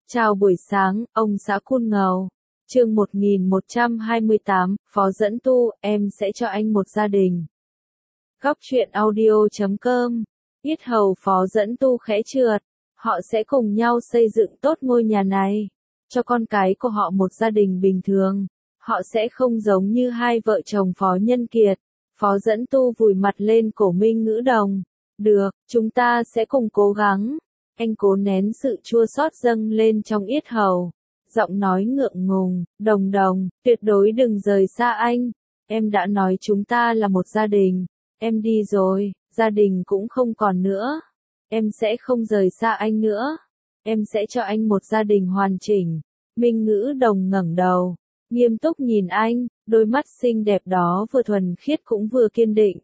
Chào buổi sáng, ông xã Cun Ngầu. Chương 1128, Phó dẫn tu, em sẽ cho anh một gia đình. Góc truyện audio.com. Yết hầu Phó dẫn tu khẽ trượt. Họ sẽ cùng nhau xây dựng tốt ngôi nhà này, cho con cái của họ một gia đình bình thường. Họ sẽ không giống như hai vợ chồng Phó Nhân Kiệt. Phó dẫn tu vùi mặt lên cổ Minh Ngữ Đồng. Được, chúng ta sẽ cùng cố gắng. Anh cố nén sự chua xót dâng lên trong yết hầu. Giọng nói ngượng ngùng, Đồng Đồng, tuyệt đối đừng rời xa anh. Em đã nói chúng ta là một gia đình. Em đi rồi, gia đình cũng không còn nữa. Em sẽ không rời xa anh nữa. Em sẽ cho anh một gia đình hoàn chỉnh. Minh Ngữ Đồng ngẩng đầu, nghiêm túc nhìn anh, đôi mắt xinh đẹp đó vừa thuần khiết cũng vừa kiên định.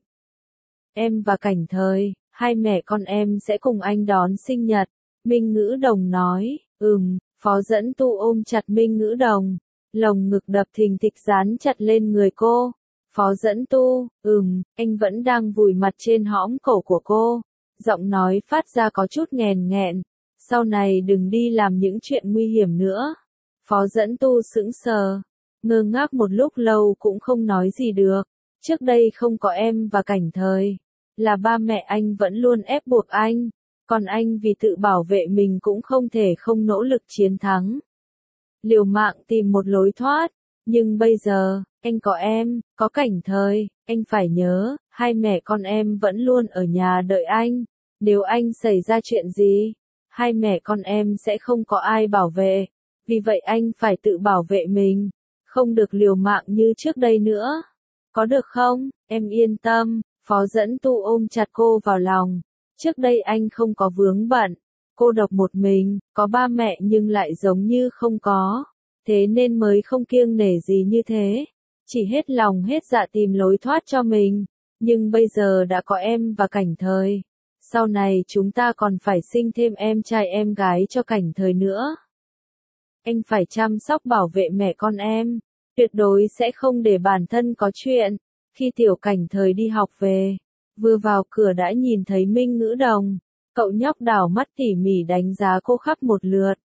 Em và Cảnh Thời, hai mẹ con em sẽ cùng anh đón sinh nhật. Minh Ngữ Đồng nói, Phó dẫn tu ôm chặt Minh Ngữ Đồng. Lồng ngực đập thình thịch dán chặt lên người cô. Phó dẫn tu, anh vẫn đang vùi mặt trên hõm cổ của cô. Giọng nói phát ra có chút nghèn nghẹn. Sau này đừng đi làm những chuyện nguy hiểm nữa. Phó dẫn tu sững sờ, ngơ ngác một lúc lâu cũng không nói gì được. Trước đây không có em và Cảnh Thời, là ba mẹ anh vẫn luôn ép buộc anh, còn anh vì tự bảo vệ mình cũng không thể không nỗ lực chiến thắng. Liều mạng tìm một lối thoát, nhưng bây giờ, anh có em, có Cảnh Thời, anh phải nhớ, hai mẹ con em vẫn luôn ở nhà đợi anh. Nếu anh xảy ra chuyện gì, hai mẹ con em sẽ không có ai bảo vệ, vì vậy anh phải tự bảo vệ mình, không được liều mạng như trước đây nữa. Có được không? Em yên tâm. Phó dẫn tu ôm chặt cô vào lòng. Trước đây anh không có vướng bận, cô độc một mình, có ba mẹ nhưng lại giống như không có. Thế nên mới không kiêng nể gì như thế. Chỉ hết lòng hết dạ tìm lối thoát cho mình. Nhưng bây giờ đã có em và Cảnh Thời. Sau này chúng ta còn phải sinh thêm em trai em gái cho Cảnh Thời nữa. Anh phải chăm sóc bảo vệ mẹ con em. Tuyệt đối sẽ không để bản thân có chuyện. Khi Tiểu Cảnh Thời đi học về, vừa vào cửa đã nhìn thấy Minh Ngữ Đồng. Cậu nhóc đảo mắt tỉ mỉ đánh giá cô khắp một lượt.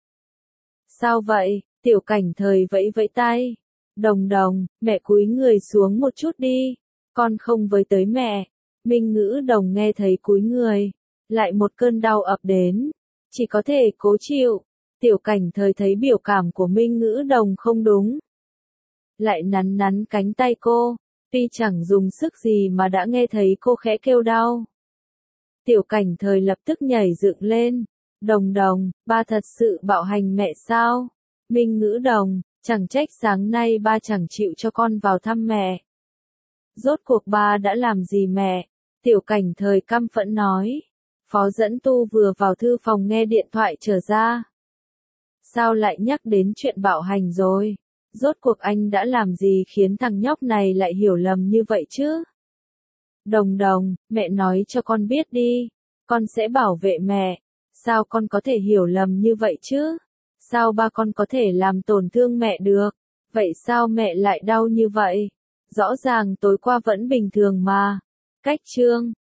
Sao vậy? Tiểu Cảnh Thời vẫy vẫy tay. Đồng Đồng, mẹ cúi người xuống một chút đi. Con không với tới mẹ. Minh Ngữ Đồng nghe thấy cúi người. Lại một cơn đau ập đến. Chỉ có thể cố chịu. Tiểu Cảnh Thời thấy biểu cảm của Minh Ngữ Đồng không đúng. Lại nắn nắn cánh tay cô. Tuy chẳng dùng sức gì mà đã nghe thấy cô khẽ kêu đau. Tiểu Cảnh Thời lập tức nhảy dựng lên. Đồng Đồng, ba thật sự bạo hành mẹ sao? Minh Ngữ Đồng, chẳng trách sáng nay ba chẳng chịu cho con vào thăm mẹ. Rốt cuộc ba đã làm gì mẹ? Tiểu Cảnh Thời căm phẫn nói. Phó dẫn tu vừa vào thư phòng nghe điện thoại trở ra. Sao lại nhắc đến chuyện bạo hành rồi? Rốt cuộc anh đã làm gì khiến thằng nhóc này lại hiểu lầm như vậy chứ? Đồng Đồng, mẹ nói cho con biết đi. Con sẽ bảo vệ mẹ. Sao con có thể hiểu lầm như vậy chứ? Sao ba con có thể làm tổn thương mẹ được? Vậy sao mẹ lại đau như vậy? Rõ ràng tối qua vẫn bình thường mà. Cách chương